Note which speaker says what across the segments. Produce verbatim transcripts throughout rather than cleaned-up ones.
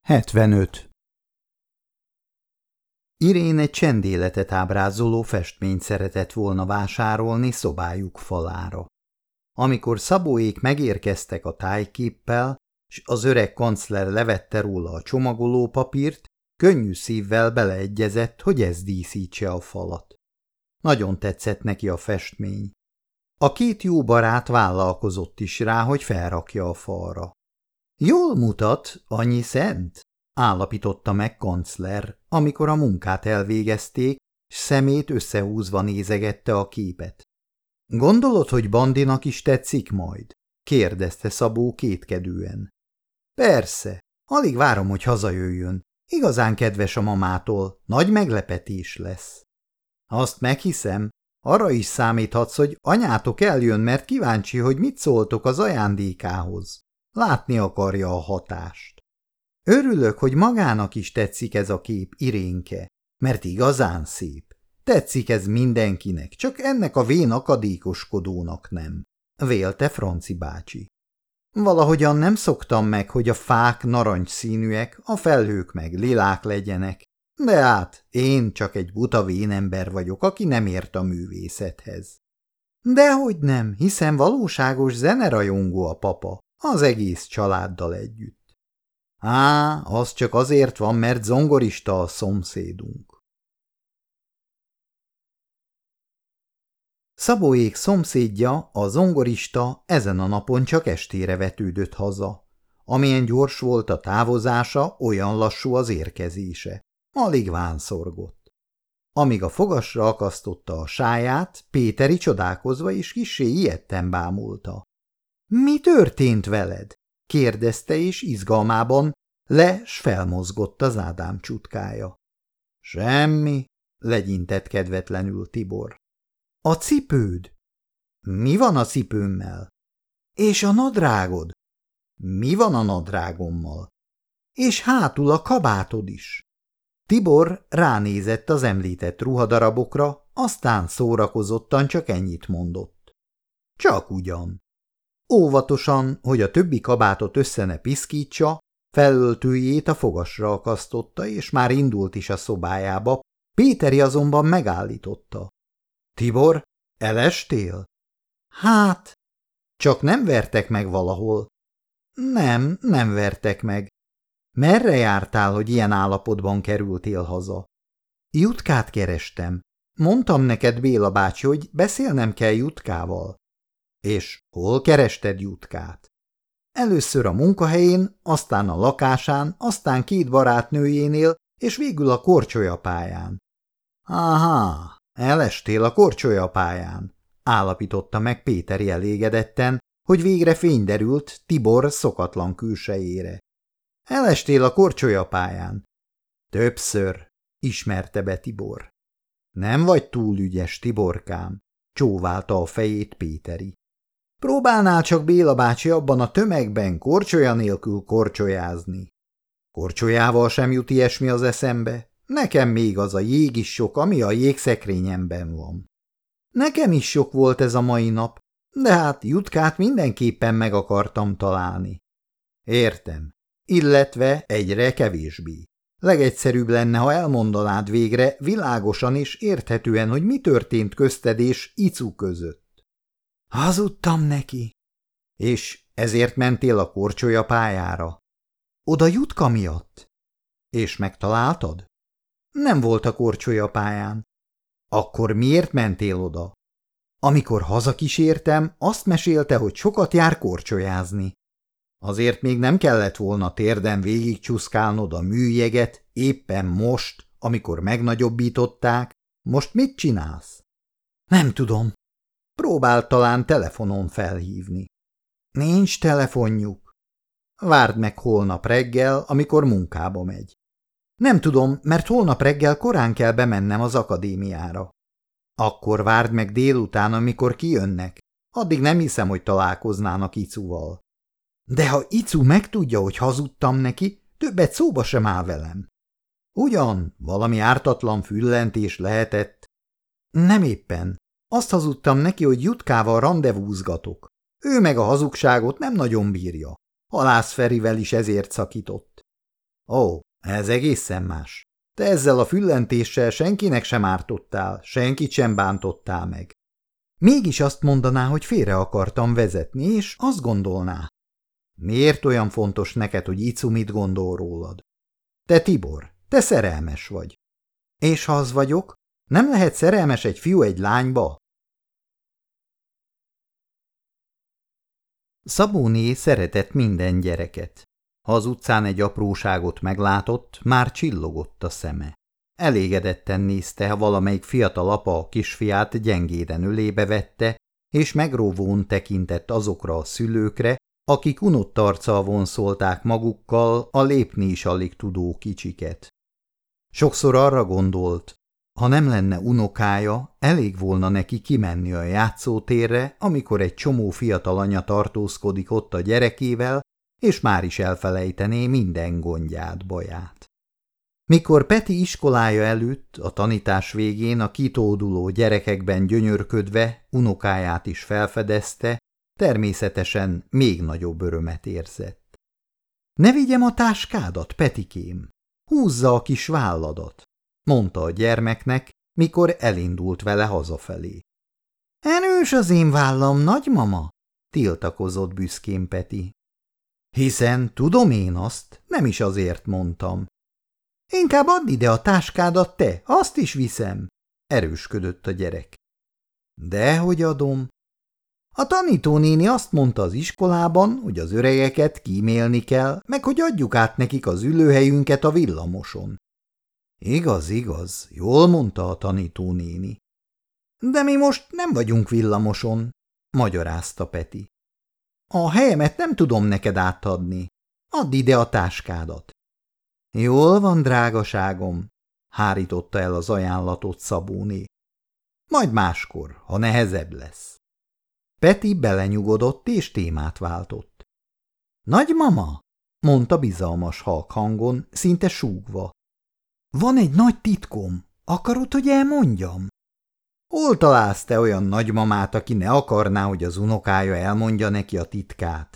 Speaker 1: hetvenöt. Irén egy csendéletet ábrázoló festményt szeretett volna vásárolni szobájuk falára. Amikor Szabóék megérkeztek a tájképpel, s az öreg kancler levette róla a csomagolópapírt, könnyű szívvel beleegyezett, hogy ez díszítse a falat. Nagyon tetszett neki a festmény. A két jó barát vállalkozott is rá, hogy felrakja a falra. Jól mutat, annyi szent? Állapította meg kancler, amikor a munkát elvégezték, s szemét összehúzva nézegette a képet. Gondolod, hogy Bandinak is tetszik majd? Kérdezte Szabó kétkedően. Persze, alig várom, hogy hazajöjjön. Igazán kedves a mamától, nagy meglepetés lesz. Azt meghiszem, arra is számíthatsz, hogy anyátok eljön, mert kíváncsi, hogy mit szóltok az ajándékához. Látni akarja a hatást. Örülök, hogy magának is tetszik ez a kép, Irénke, mert igazán szép. Tetszik ez mindenkinek, csak ennek a vén akadékoskodónak nem, vélte Franci bácsi. Valahogyan nem szoktam meg, hogy a fák narancsszínűek, a felhők meg lilák legyenek, de hát én csak egy buta vénember vagyok, aki nem ért a művészethez. Dehogy nem, hiszen valóságos zenerajongó a papa, az egész családdal együtt. Á, az csak azért van, mert zongorista a szomszédunk. Szabóék szomszédja, a zongorista ezen a napon csak estére vetődött haza. Amilyen gyors volt a távozása, olyan lassú az érkezése. Alig vánszorgott. Amíg a fogasra akasztotta a sáját, Péteri csodálkozva és kissé ijedten bámulta. – Mi történt veled? – kérdezte, és izgalmában le s felmozgott az Ádám csutkája. – Semmi – legyintett kedvetlenül Tibor. – A cipőd? – Mi van a cipőmmel? – És a nadrágod? – Mi van a nadrágommal? – És hátul a kabátod is. Tibor ránézett az említett ruhadarabokra, aztán szórakozottan csak ennyit mondott. – Csak ugyan. Óvatosan, hogy a többi kabátot össze ne piszkítsa, felöltőjét a fogasra akasztotta, és már indult is a szobájába, Péteri azonban megállította. – Tibor, elestél? – Hát, csak nem vertek meg valahol. – Nem, nem vertek meg. Merre jártál, hogy ilyen állapotban kerültél haza? – Jutkát kerestem. Mondtam neked, Béla bácsi, hogy beszélnem kell Jutkával. – És hol kerested Jutkát? – Először a munkahelyén, aztán a lakásán, aztán két barátnőjénél, és végül a korcsolyapályán. – Áhá, elestél a korcsolyapályán, állapította meg Péteri elégedetten, hogy végre fény derült Tibor szokatlan külsejére. – Elestél a korcsolyapályán? – Többször, ismerte be Tibor. – Nem vagy túl ügyes, Tiborkám, csóválta a fejét Péteri. Próbálnál csak, Béla bácsi, abban a tömegben korcsolya nélkül korcsolyázni. Korcsolyával sem jut ilyesmi az eszembe. Nekem még az a jég is sok, ami a jégszekrényemben van. Nekem is sok volt ez a mai nap, de hát Jutkát mindenképpen meg akartam találni. Értem, illetve egyre kevésbé. Legegyszerűbb lenne, ha elmondanád végre világosan és érthetően, hogy mi történt közted és Icu között. Hazudtam neki. És ezért mentél a korcsolyapályára? Oda Jutka miatt. És megtaláltad? Nem volt a korcsolyapályán. Akkor miért mentél oda? Amikor hazakísértem, azt mesélte, hogy sokat jár korcsolyázni. Azért még nem kellett volna térden végigcsúszkálnod a műjeget, éppen most, amikor megnagyobbították. Most mit csinálsz? Nem tudom. Próbált talán telefonon felhívni. Nincs telefonjuk. Várd meg holnap reggel, amikor munkába megy. Nem tudom, mert holnap reggel korán kell bemennem az akadémiára. Akkor várd meg délután, amikor kijönnek. Addig nem hiszem, hogy találkoznának Icuval. De ha Icu megtudja, hogy hazudtam neki, többet szóba sem áll velem. Ugyan, valami ártatlan füllentés lehetett. Nem éppen. Azt hazudtam neki, hogy Jutkával randevúzgatok. Ő meg a hazugságot nem nagyon bírja. Halász Ferivel is ezért szakított. Ó, ez egészen más. Te ezzel a füllentéssel senkinek sem ártottál, senkit sem bántottál meg. Mégis azt mondaná, hogy félre akartam vezetni, és azt gondolná. Miért olyan fontos neked, hogy Icu mit gondol rólad? Te Tibor, te szerelmes vagy. És ha az vagyok, nem lehet szerelmes egy fiú egy lányba? Szabóné szeretett minden gyereket. Ha az utcán egy apróságot meglátott, már csillogott a szeme. Elégedetten nézte, ha valamelyik fiatal apa a kisfiát gyengéden ölébe vette, és megróvón tekintett azokra a szülőkre, akik unott arccal vonszolták magukkal a lépni is alig tudó kicsiket. Sokszor arra gondolt, ha nem lenne unokája, elég volna neki kimenni a játszótérre, amikor egy csomó fiatal anya tartózkodik ott a gyerekével, és már is elfelejtené minden gondját, baját. Mikor Peti iskolája előtt, a tanítás végén a kitóduló gyerekekben gyönyörködve unokáját is felfedezte, természetesen még nagyobb örömet érzett. Ne vigyem a táskádat, Petikém, húzza a kis válladat, mondta a gyermeknek, mikor elindult vele hazafelé. Erős az én vállam, nagymama, tiltakozott büszkén Peti. Hiszen tudom én azt, nem is azért mondtam. Inkább add ide a táskádat te, azt is viszem, erősködött a gyerek. Dehogy adom. A tanítónéni azt mondta az iskolában, hogy az öregeket kímélni kell, meg hogy adjuk át nekik az ülőhelyünket a villamoson. Igaz, igaz, jól mondta a tanítónéni. De mi most nem vagyunk villamoson, magyarázta Peti. A helyemet nem tudom neked átadni. Add ide a táskádat. Jól van, drágaságom, hárította el az ajánlatot Szabóné. Majd máskor, ha nehezebb lesz. Peti belenyugodott és témát váltott. Nagymama, mondta bizalmas halk hangon, szinte súgva. Van egy nagy titkom, akarod, hogy elmondjam? Hol találsz te olyan nagymamát, aki ne akarná, hogy az unokája elmondja neki a titkát?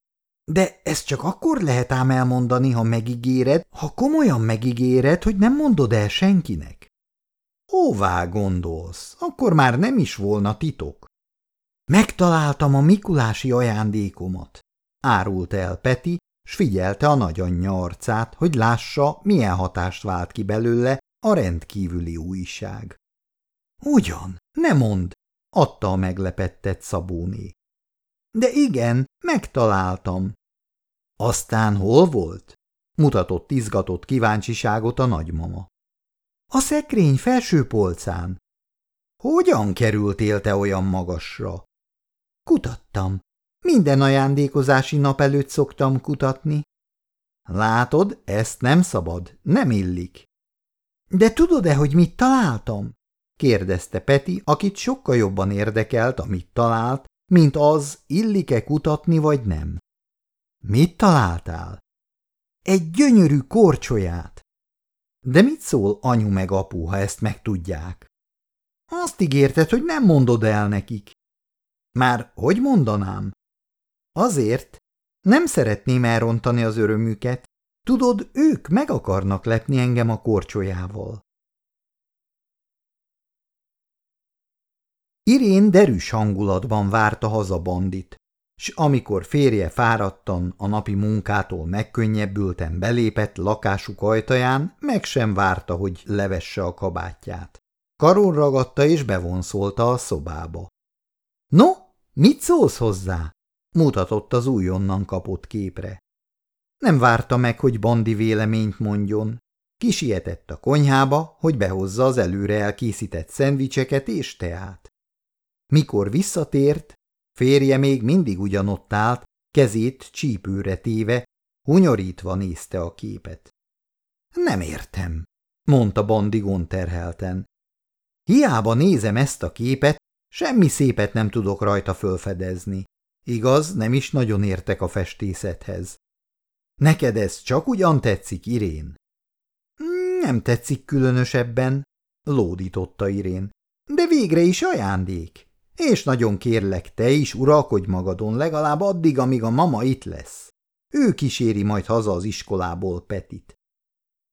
Speaker 1: De ezt csak akkor lehet ám elmondani, ha megígéred, ha komolyan megígéred, hogy nem mondod el senkinek. Hová gondolsz? Akkor már nem is volna titok. Megtaláltam a mikulási ajándékomat, árult el Peti, s figyelte a nagyanyja arcát, hogy lássa, milyen hatást vált ki belőle a rendkívüli újság. Ugyan, ne mondd, adta a meglepettet Szabóné. De igen, megtaláltam. Aztán hol volt? Mutatott izgatott kíváncsiságot a nagymama. A szekrény felső polcán. Hogyan kerültél te olyan magasra? Kutattam. Minden ajándékozási nap előtt szoktam kutatni. Látod, ezt nem szabad, nem illik. De tudod-e, hogy mit találtam? Kérdezte Peti, akit sokkal jobban érdekelt, amit talált, mint az, illik-e kutatni vagy nem. Mit találtál? Egy gyönyörű korcsolyát. De mit szól anyu meg apu, ha ezt megtudják? Azt ígérted, hogy nem mondod el nekik. Már hogy mondanám? Azért, nem szeretném elrontani az örömüket. Tudod, ők meg akarnak lepni engem a korcsolyával. Irén derűs hangulatban várta haza Bandit, s amikor férje fáradtan a napi munkától megkönnyebbülten belépett lakásuk ajtaján, meg sem várta, hogy levesse a kabátját. Karon ragadta és bevonszolta a szobába. – No, mit szólsz hozzá? – mutatott az újonnan kapott képre. Nem várta meg, hogy Bandi véleményt mondjon. Kisietett a konyhába, hogy behozza az előre elkészített szendvicseket és teát. Mikor visszatért, férje még mindig ugyanott állt, kezét csípőre téve, hunyorítva nézte a képet. Nem értem, mondta Bandi gondterhelten. Hiába nézem ezt a képet, semmi szépet nem tudok rajta fölfedezni. Igaz, nem is nagyon értek a festészethez. Neked ez csak ugyan tetszik, Irén? Nem tetszik különösebben, lódította Irén. De végre is ajándék. És nagyon kérlek, te is uralkodj magadon legalább addig, amíg a mama itt lesz. Ő kíséri majd haza az iskolából Petit.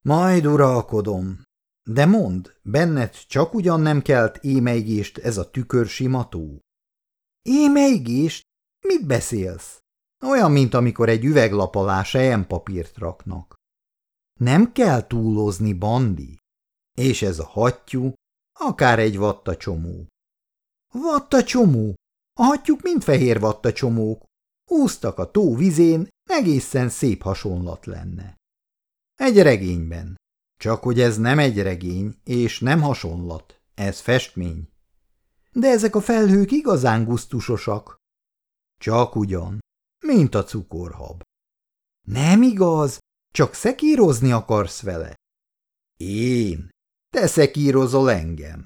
Speaker 1: Majd uralkodom. De mondd, benned csak ugyan nem kelt émeigést ez a tükörsimató? Émeigést? Mit beszélsz? Olyan, mint amikor egy üveglap alá selyempapírt raknak. Nem kell túlozni, Bandi. És ez a hattyú, akár egy vattacsomó. Vattacsomó? A hattyúk mind fehér vattacsomók. Úsztak a tó vizén, egészen szép hasonlat lenne. Egy regényben. Csak hogy ez nem egy regény, és nem hasonlat. Ez festmény. De ezek a felhők igazán gusztusosak. Csak ugyan, mint a cukorhab. Nem igaz, csak szekírozni akarsz vele. Én? Te szekírozol engem.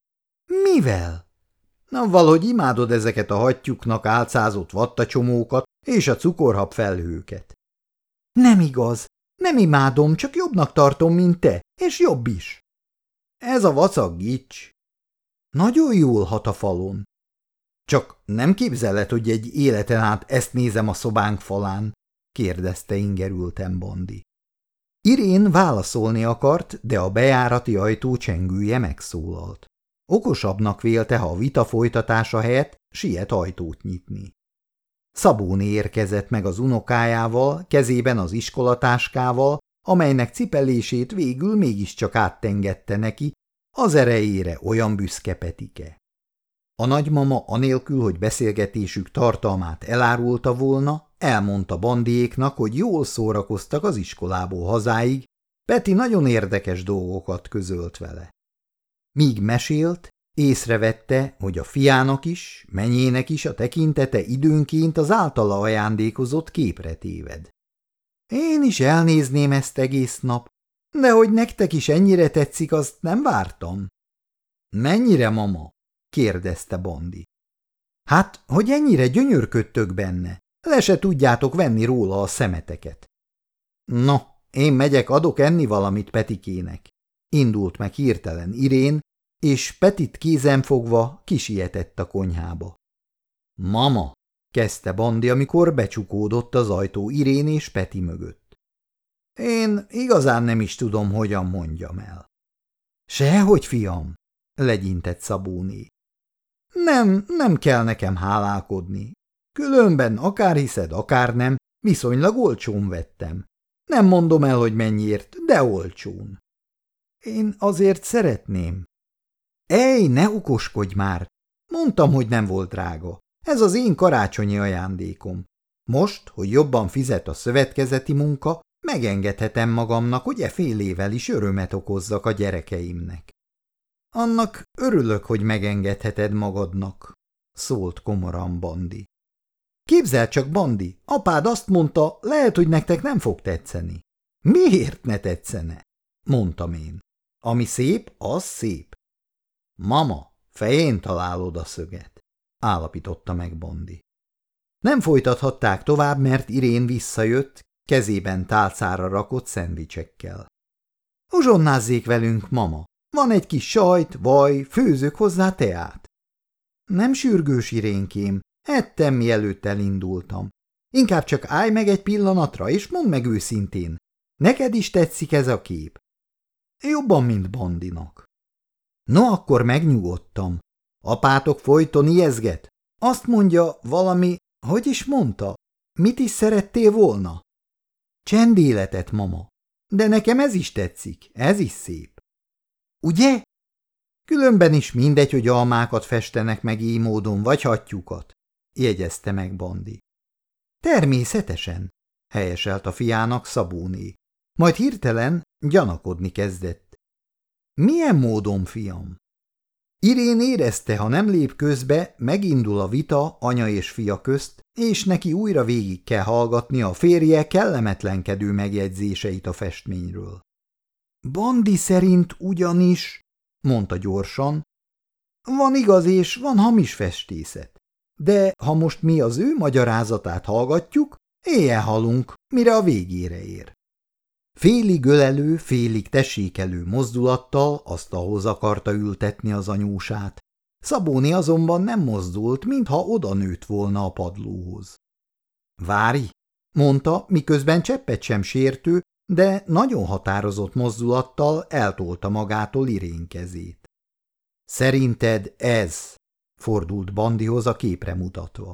Speaker 1: Mivel? Na, valahogy imádod ezeket a hattyúknak álcázott vattacsomókat és a cukorhab felhőket. Nem igaz, nem imádom, csak jobbnak tartom, mint te, és jobb is. Ez a vacak gics. Nagyon jól hat a falon. Csak nem képzeled, hogy egy életen át ezt nézem a szobánk falán? Kérdezte ingerülten Bandi. Irén válaszolni akart, de a bejárati ajtó csengője megszólalt. Okosabbnak vélte, ha a vita folytatása helyett siet ajtót nyitni. Szabóné érkezett meg az unokájával, kezében az iskolatáskával, amelynek cipelését végül mégiscsak áttengedte neki, az erejére olyan büszke Petike. A nagymama anélkül, hogy beszélgetésük tartalmát elárulta volna, elmondta Bandiéknak, hogy jól szórakoztak az iskolából hazáig, Peti nagyon érdekes dolgokat közölt vele. Míg mesélt, észrevette, hogy a fiának is, menyének is a tekintete időnként az általa ajándékozott képre téved. Én is elnézném ezt egész nap, de hogy nektek is ennyire tetszik, azt nem vártam. Mennyire, mama? Kérdezte Bandi. Hát, hogy ennyire gyönyörködtök benne, le se tudjátok venni róla a szemeteket. No, én megyek, adok enni valamit Petikének. Indult meg hirtelen Irén, és Petit kézen fogva kisietett a konyhába. Mama, kezdte Bandi, amikor becsukódott az ajtó Irén és Peti mögött. Én igazán nem is tudom, hogyan mondjam el. Sehogy, fiam, legyintett Szabóné. Nem, nem kell nekem hálálkodni. Különben akár hiszed, akár nem, viszonylag olcsón vettem. Nem mondom el, hogy mennyiért, de olcsón. Én azért szeretném. Ej, ne okoskodj már! Mondtam, hogy nem volt drága. Ez az én karácsonyi ajándékom. Most, hogy jobban fizet a szövetkezeti munka, megengedhetem magamnak, hogy e fél évvel is örömet okozzak a gyerekeimnek. Annak örülök, hogy megengedheted magadnak, szólt komoran Bandi. Képzeld csak, Bandi, apád azt mondta, lehet, hogy nektek nem fog tetszeni. Miért ne tetszene? Mondtam én. Ami szép, az szép. Mama, fején találod a szöget, állapította meg Bandi. Nem folytathatták tovább, mert Irén visszajött, kezében tálcára rakott szendvicsekkel. Uzsonnázzék velünk, mama. Van egy kis sajt, vaj, főzök hozzá teát. Nem sürgős, Irénkém, ettem, mielőtt elindultam. Inkább csak állj meg egy pillanatra, és mondd meg őszintén. Neked is tetszik ez a kép? Jobban, mint Bandinak. No, akkor megnyugodtam. Apátok folyton ijeszget. Azt mondja valami, hogy is mondta? Mit is szerettél volna? Csendéletet, mama. De nekem ez is tetszik, ez is szép. Ugye? Különben is mindegy, hogy almákat festenek meg így módon, vagy hattyúkat, jegyezte meg Bandi. Természetesen, helyeselt a fiának Szabóné. Majd hirtelen gyanakodni kezdett. Milyen módon, fiam? Irén érezte, ha nem lép közbe, megindul a vita anya és fia közt, és neki újra végig kell hallgatni a férje kellemetlenkedő megjegyzéseit a festményről. Bandi szerint ugyanis, mondta gyorsan, van igaz és van hamis festészet. De ha most mi az ő magyarázatát hallgatjuk, éjjel halunk, mire a végére ér. Félig ölelő, félig tessékelő mozdulattal asztalhoz akarta ültetni az anyósát. Szabóné azonban nem mozdult, mintha oda nőtt volna a padlóhoz. Várj, mondta, miközben cseppet sem sértő, de nagyon határozott mozdulattal eltolta magától Irén kezét. Szerinted ez? Fordult Bandihoz a képre mutatva.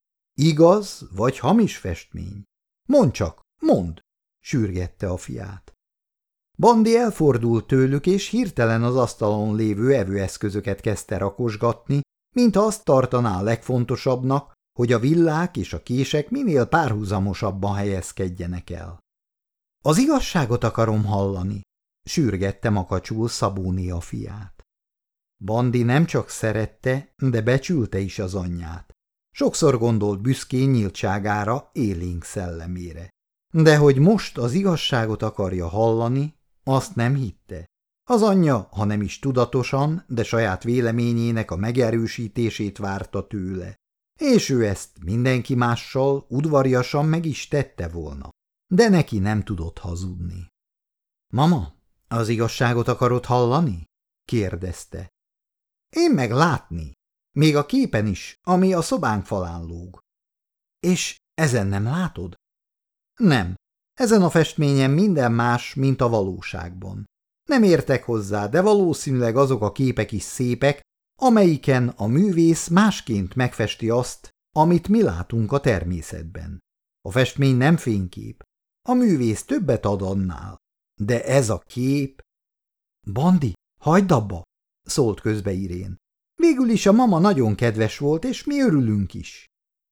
Speaker 1: Igaz vagy hamis festmény? Mondd csak, mondd! Sürgette a fiát. Bandi elfordult tőlük, és hirtelen az asztalon lévő evőeszközöket kezdte rakosgatni, mintha azt tartaná a legfontosabbnak, hogy a villák és a kések minél párhuzamosabban helyezkedjenek el. Az igazságot akarom hallani, sürgette makacsul Szabóné a fiát. Bandi nem csak szerette, de becsülte is az anyját. Sokszor gondolt büszkén nyíltságára, élénk szellemére. De hogy most az igazságot akarja hallani, azt nem hitte. Az anyja, ha nem is tudatosan, de saját véleményének a megerősítését várta tőle. És ő ezt mindenki mással udvariasan meg is tette volna. De neki nem tudott hazudni. Mama, az igazságot akarod hallani? Kérdezte. Én meg látni. Még a képen is, ami a szobánk falán lóg. És ezen nem látod? Nem. Ezen a festményen minden más, mint a valóságban. Nem értek hozzá, de valószínűleg azok a képek is szépek, amelyiken a művész másként megfesti azt, amit mi látunk a természetben. A festmény nem fénykép. A művész többet ad annál. De ez a kép... Bandi, hagyd abba! Szólt közbe Irén. Végül is a mama nagyon kedves volt, és mi örülünk is.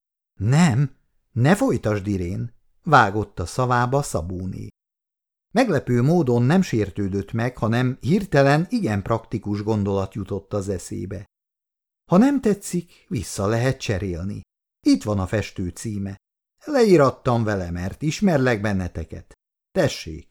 Speaker 1: Nem, ne folytasd, Irén, vágott a szavába Szabóné. Meglepő módon nem sértődött meg, hanem hirtelen igen praktikus gondolat jutott az eszébe. Ha nem tetszik, vissza lehet cserélni. Itt van a festő címe. Leírattam vele, mert ismerlek benneteket. Tessék.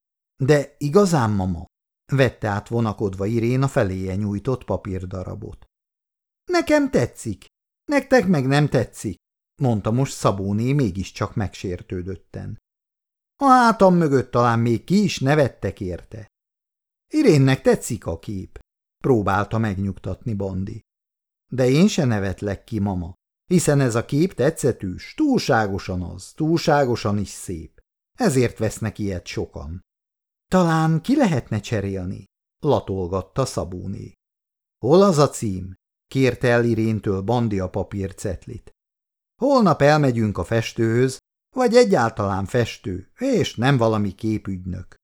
Speaker 1: De igazán, mama, vette át vonakodva Irén a feléje nyújtott papírdarabot. Nekem tetszik, nektek meg nem tetszik, mondta most Szabóné mégiscsak megsértődötten. A hátam mögött talán még ki is nevettek érte. Irénnek tetszik a kép, próbálta megnyugtatni Bandi. De én se nevetlek ki, mama, hiszen ez a kép tetszetűs, túlságosan az, túlságosan is szép. Ezért vesznek ilyet sokan. Talán ki lehetne cserélni, latolgatta Szabóné. Hol az a cím? Kérte el Iréntől Bandi a papírcetlit. Holnap elmegyünk a festőhöz, vagy egyáltalán festő, és nem valami képügynök.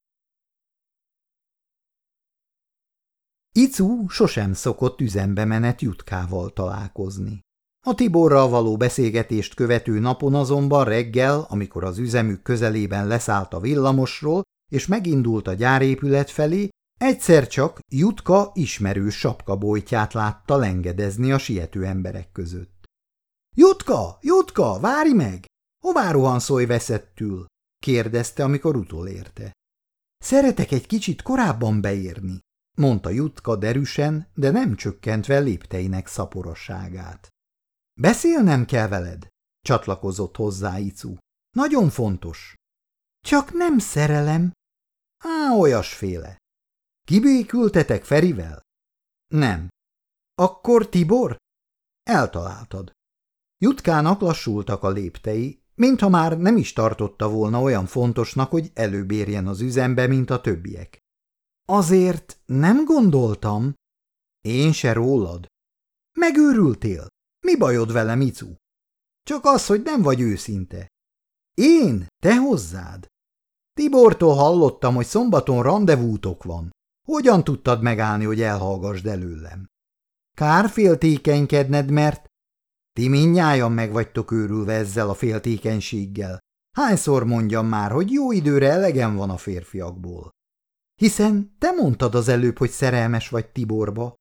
Speaker 1: Icu sosem szokott üzembe menet Jutkával találkozni. A Tiborral való beszélgetést követő napon azonban reggel, amikor az üzemük közelében leszállt a villamosról, és megindult a gyárépület felé, egyszer csak Jutka ismerős sapkabojtját látta lengedezni a siető emberek között. – Jutka, Jutka, várj meg! Hová rohanszolj veszettül? – kérdezte, amikor utolérte. – Szeretek egy kicsit korábban beérni – mondta Jutka derűsen, de nem csökkentve lépteinek szaporosságát. – Beszélnem kell veled – csatlakozott hozzá Icu. – Nagyon fontos. – Csak nem szerelem. – Á, olyasféle. – Kibékültetek Ferivel? – Nem. – Akkor Tibor? – Eltaláltad. Jutkának lassultak a léptei, mintha már nem is tartotta volna olyan fontosnak, hogy előbb érjen az üzembe, mint a többiek. – Azért nem gondoltam. – Én se rólad. – Megőrültél? Mi bajod velem, Icu? – Csak az, hogy nem vagy őszinte. – Én? Te hozzád? Tibortól hallottam, hogy szombaton randevútok van. Hogyan tudtad megállni, hogy elhallgasd előlem? Kár féltékenykedned, mert... Ti mindnyájan meg vagytok őrülve ezzel a féltékenységgel. Hányszor mondjam már, hogy jó időre elegem van a férfiakból? Hiszen te mondtad az előbb, hogy szerelmes vagy Tiborba.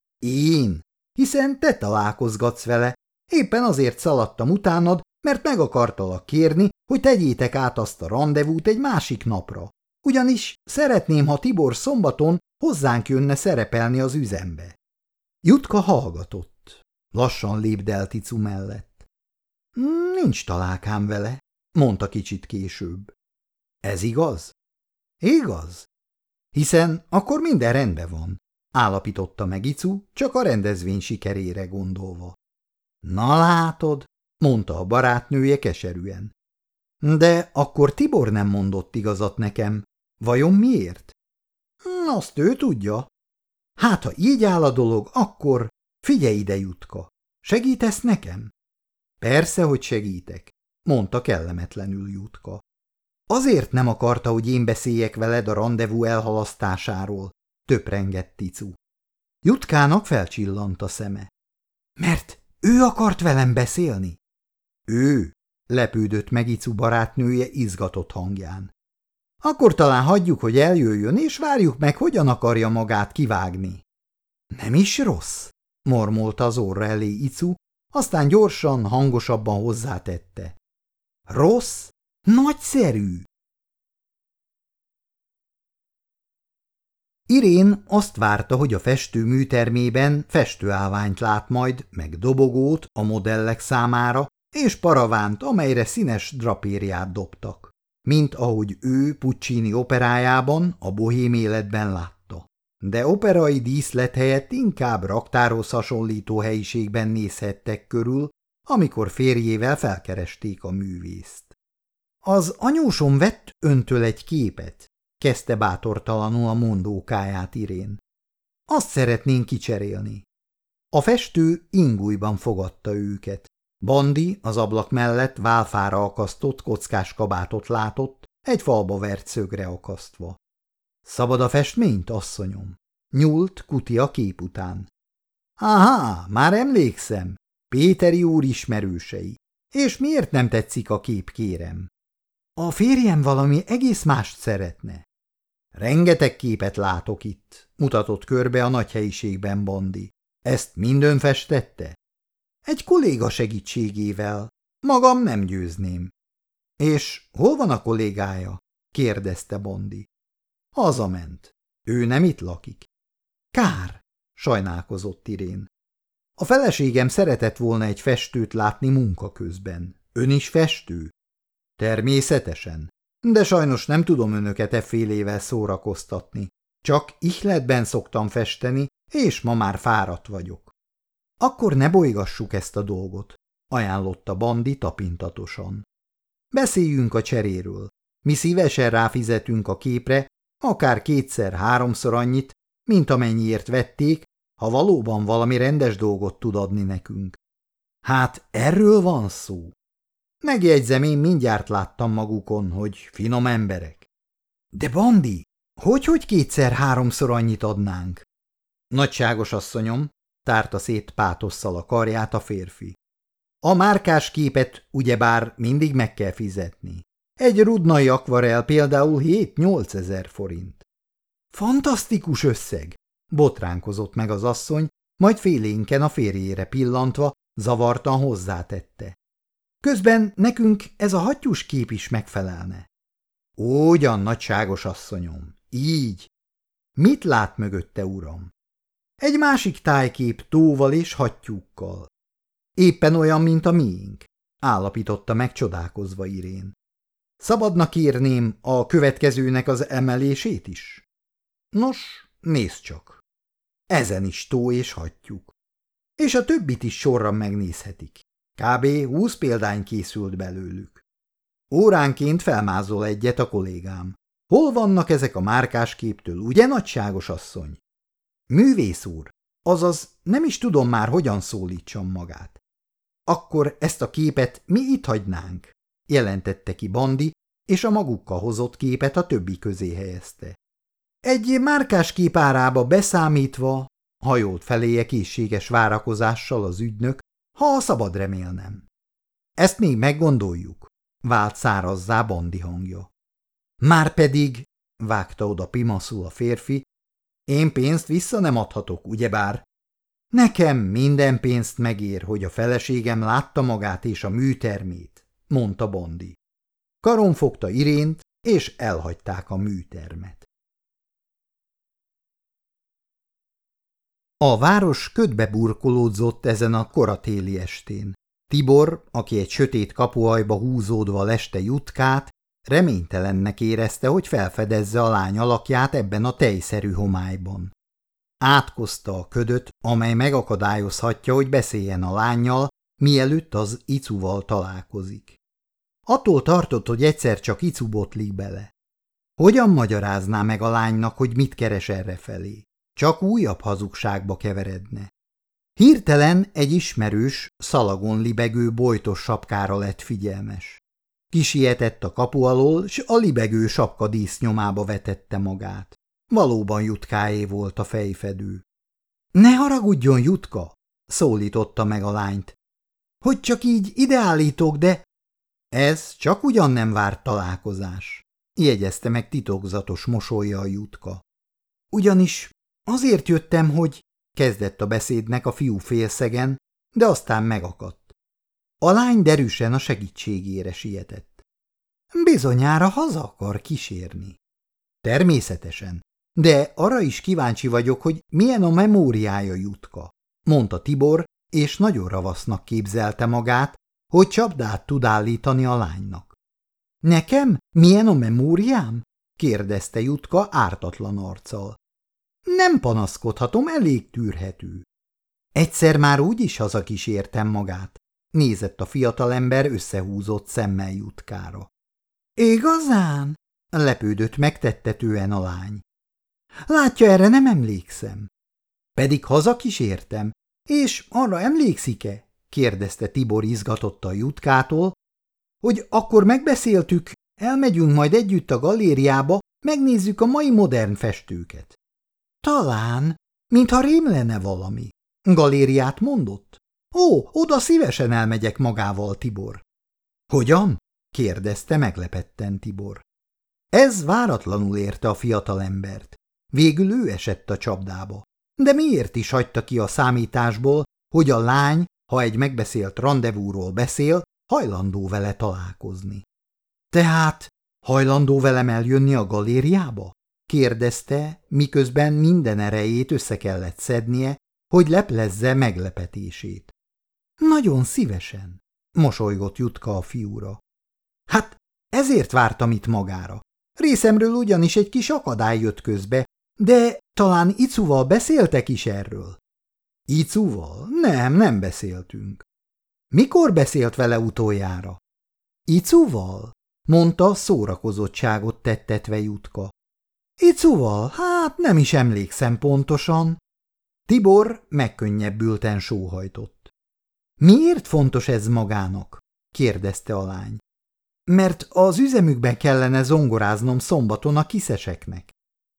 Speaker 1: Én? Hiszen te találkozgatsz vele. Éppen azért szaladtam utánad, mert meg akartalak kérni, hogy tegyétek át azt a randevút egy másik napra. Ugyanis szeretném, ha Tibor szombaton hozzánk jönne szerepelni az üzembe. Jutka hallgatott. Lassan lépdelt Icu mellett. Nincs találkám vele, mondta kicsit később. Ez igaz? Igaz? Hiszen akkor minden rendben van, állapította meg Icu, csak a rendezvény sikerére gondolva. Na látod, mondta a barátnője keserűen. De akkor Tibor nem mondott igazat nekem. Vajon miért? Azt ő tudja. Hát, ha így áll a dolog, akkor figyelj ide, Jutka. Segítesz nekem? Persze, hogy segítek, mondta kellemetlenül Jutka. Azért nem akarta, hogy én beszéljek veled a randevú elhalasztásáról, töprengett Ticu. Jutkának felcsillant a szeme. Mert ő akart velem beszélni? Ő, lepődött meg Icu barátnője izgatott hangján. Akkor talán hagyjuk, hogy eljöjjön, és várjuk meg, hogyan akarja magát kivágni. Nem is rossz, mormolta az orra elé Icu, aztán gyorsan, hangosabban hozzátette. Rossz? Nagyszerű! Irén azt várta, hogy a festő műtermében festőállványt lát majd, meg dobogót a modellek számára, és paravánt, amelyre színes drapériát dobtak, mint ahogy ő Puccini operájában, a bohém életben látta. De operai díszlet helyett inkább raktárhoz hasonlító helyiségben nézhettek körül, amikor férjével felkeresték a művészt. Az anyósom vett öntől egy képet, kezdte bátortalanul a mondókáját Irén. Azt szeretnénk kicserélni. A festő ingújban fogadta őket. Bandi az ablak mellett válfára akasztott kockás kabátot látott, egy falba vert szögre akasztva. Szabad a festményt, asszonyom? Nyúlt Kuti a kép után. Áhá, már emlékszem, Péteri úr ismerősei. És miért nem tetszik a kép, kérem? A férjem valami egész mást szeretne. Rengeteg képet látok itt, mutatott körbe a nagy helyiségben Bandi. Ezt mind ön festette? Egy kolléga segítségével. Magam nem győzném. És hol van a kollégája? Kérdezte Bandi. Hazament. Ő nem itt lakik. Kár, sajnálkozott Irén. A feleségem szeretett volna egy festőt látni munka közben. Ön is festő? Természetesen. De sajnos nem tudom önöket effélével szórakoztatni. Csak ihletben szoktam festeni, és ma már fáradt vagyok. Akkor ne bolygassuk ezt a dolgot, ajánlotta Bandi tapintatosan. Beszéljünk a cseréről. Mi szívesen ráfizetünk a képre, akár kétszer-háromszor annyit, mint amennyiért vették, ha valóban valami rendes dolgot tud adni nekünk. Hát erről van szó. Megjegyzem, én mindjárt láttam magukon, hogy finom emberek. De Bandi, hogy-hogy kétszer-háromszor annyit adnánk? Nagyságos asszonyom, tárta szét pátosszal a karját a férfi. A márkás képet ugyebár mindig meg kell fizetni. Egy rudnai akvarell például hét-nyolc ezer forint. Fantasztikus összeg, botránkozott meg az asszony, majd félénken a férjére pillantva zavartan hozzátette. Közben nekünk ez a hattyús kép is megfelelne. Ugyan, nagyságos asszonyom, így. Mit lát mögötte, uram? Egy másik tájkép tóval és hattyúkkal. Éppen olyan, mint a miénk, állapította meg csodálkozva Irén. Szabadna kérném a következőnek az emelését is? Nos, nézd csak. Ezen is tó és hattyúk. És a többit is sorra megnézhetik. Kb. húsz példány készült belőlük. Óránként felmázol egyet a kollégám. Hol vannak ezek a márkás képtől, ugye, nagyságos asszony? Művész úr, azaz nem is tudom már, hogyan szólítsam magát. Akkor ezt a képet mi itt hagynánk, jelentette ki Bandi, és a magukkal hozott képet a többi közé helyezte. Egy márkás kép árába beszámítva, hajolt feléje készséges várakozással az ügynök, ha szabad remélnem. Ezt még meggondoljuk, vált szárazzá Bandi hangja. Márpedig, vágta oda pimaszul a férfi, én pénzt vissza nem adhatok, ugyebár? Nekem minden pénzt megér, hogy a feleségem látta magát és a műtermét, mondta Bandi. Karon fogta Irént, és elhagyták a műtermet. A város ködbe burkolódzott ezen a koratéli estén. Tibor, aki egy sötét kapuajba húzódva leste Jutkát, reménytelennek érezte, hogy felfedezze a lány alakját ebben a tejszerű homályban. Átkozta a ködöt, amely megakadályozhatja, hogy beszéljen a lánnyal, mielőtt az Icuval találkozik. Attól tartott, hogy egyszer csak Icu botlik bele. Hogyan magyarázná meg a lánynak, hogy mit keres errefelé? Csak újabb hazugságba keveredne. Hirtelen egy ismerős, szalagon libegő bojtos sapkára lett figyelmes. Kisietett a kapu alól, s a libegő sapkadísz nyomába vetette magát. Valóban Jutkáé volt a fejfedő. – Ne haragudjon, Jutka! – szólította meg a lányt. – Hogy csak így ideállítok, de… Ez csak ugyan nem várt találkozás, jegyezte meg titokzatos mosollyal Jutka. Ugyanis azért jöttem, hogy… kezdett a beszédnek a fiú félszegen, de aztán megakadt. A lány derűsen a segítségére sietett. Bizonyára haza akar kísérni. Természetesen, de arra is kíváncsi vagyok, hogy milyen a memóriája, Jutka, mondta Tibor, és nagyon ravasznak képzelte magát, hogy csapdát tud állítani a lánynak. Nekem milyen a memóriám? kérdezte Jutka ártatlan arccal. Nem panaszkodhatom, elég tűrhető. Egyszer már úgy is hazakísértem magát, nézett a fiatalember összehúzott szemmel Jutkára. Igazán? Lepődött megtettetően a lány. Látja, erre nem emlékszem. Pedig hazakísértem, és arra emlékszik-e? kérdezte Tibor izgatottan Jutkától, hogy akkor megbeszéltük, elmegyünk majd együtt a galériába, megnézzük a mai modern festőket. Talán, mintha rém lenne valami. Galériát mondott? Ó, oda szívesen elmegyek magával, Tibor. Hogyan? kérdezte meglepetten Tibor. Ez váratlanul érte a fiatalembert. Végül ő esett a csapdába. De miért is hagyta ki a számításból, hogy a lány, ha egy megbeszélt randevúról beszél, hajlandó vele találkozni? Tehát hajlandó velem eljönni a galériába? kérdezte, miközben minden erejét össze kellett szednie, hogy leplezze meglepetését. Nagyon szívesen, mosolygott Jutka a fiúra. Hát ezért vártam itt magára. Részemről ugyanis egy kis akadály jött közbe, de talán Icuval beszéltek is erről. Icuval? Nem, nem beszéltünk. Mikor beszélt vele utoljára? Icuval? Mondta szórakozottságot tettetve Jutka. Icuval? Hát nem is emlékszem pontosan. Tibor megkönnyebbülten sóhajtott. Miért fontos ez magának? kérdezte a lány. Mert az üzemükben kellene zongoráznom szombaton a kiszeseknek.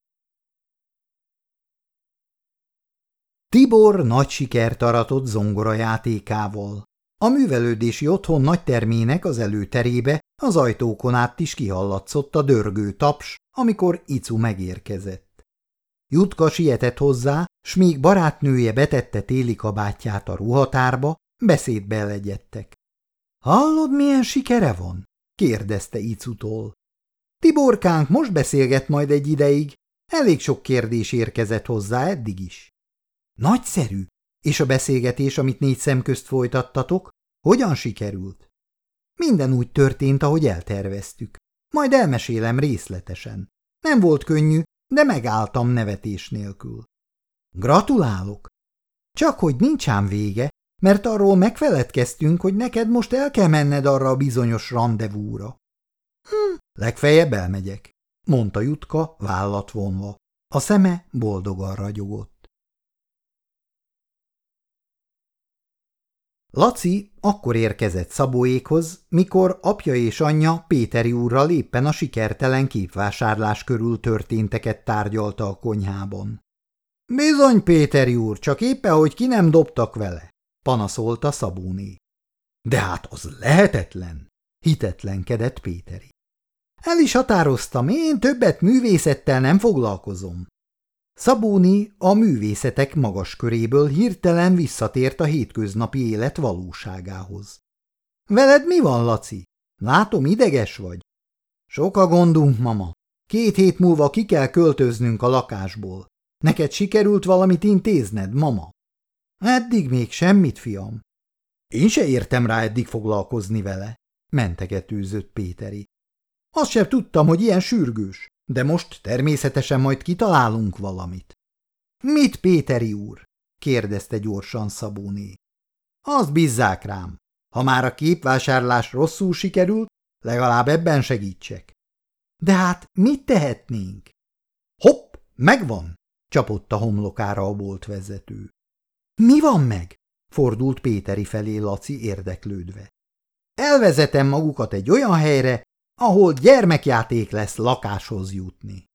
Speaker 1: Tibor nagy sikert aratott zongorajátékával. A művelődési otthon nagy termének az előterébe az ajtókon át is kihallatszott a dörgő taps, amikor Icu megérkezett. Jutka sietett hozzá, s míg barátnője betette téli kabátját a ruhatárba, beszédbe legyettek. – Hallod, milyen sikere van? – kérdezte Icutól. – Tiborkánk most beszélget majd egy ideig, elég sok kérdés érkezett hozzá eddig is. – Nagyszerű! És a beszélgetés, amit négy szem közt folytattatok, hogyan sikerült? Minden úgy történt, ahogy elterveztük. Majd elmesélem részletesen. Nem volt könnyű, de megálltam nevetés nélkül. Gratulálok! Csak hogy nincs ám vége, mert arról megfeledkeztünk, hogy neked most el kell menned arra a bizonyos randevúra. Hm, legfeljebb elmegyek, mondta Jutka vállat vonva. A szeme boldogan ragyogott. Laci akkor érkezett Szabóékhoz, mikor apja és anyja Péteri úrral éppen a sikertelen képvásárlás körül történteket tárgyalta a konyhában. – Bizony, Péteri úr, csak éppen, hogy ki nem dobtak vele – panaszolta Szabóné. – De hát az lehetetlen! – hitetlenkedett Péteri. – El is határoztam, én többet művészettel nem foglalkozom. Szabóni a művészetek magas köréből hirtelen visszatért a hétköznapi élet valóságához. – Veled mi van, Laci? Látom, ideges vagy. – Sok a gondunk, mama. Két hét múlva ki kell költöznünk a lakásból. Neked sikerült valamit intézned, mama? – Eddig még semmit, fiam. – Én se értem rá eddig foglalkozni vele – mentegetőzött Péteri. – Azt sem tudtam, hogy ilyen sürgős. De most természetesen majd kitalálunk valamit. – Mit, Péteri úr? – kérdezte gyorsan Szabóné. – Azt bízzák rám. Ha már a képvásárlás rosszul sikerült, Legalább ebben segítsek. De hát mit tehetnénk? Hopp, megvan, csapott a homlokára a boltvezető. Mi van meg? Fordult Péteri felé Laci érdeklődve. Elvezetem magukat egy olyan helyre, ahol gyermekjáték lesz lakáshoz jutni.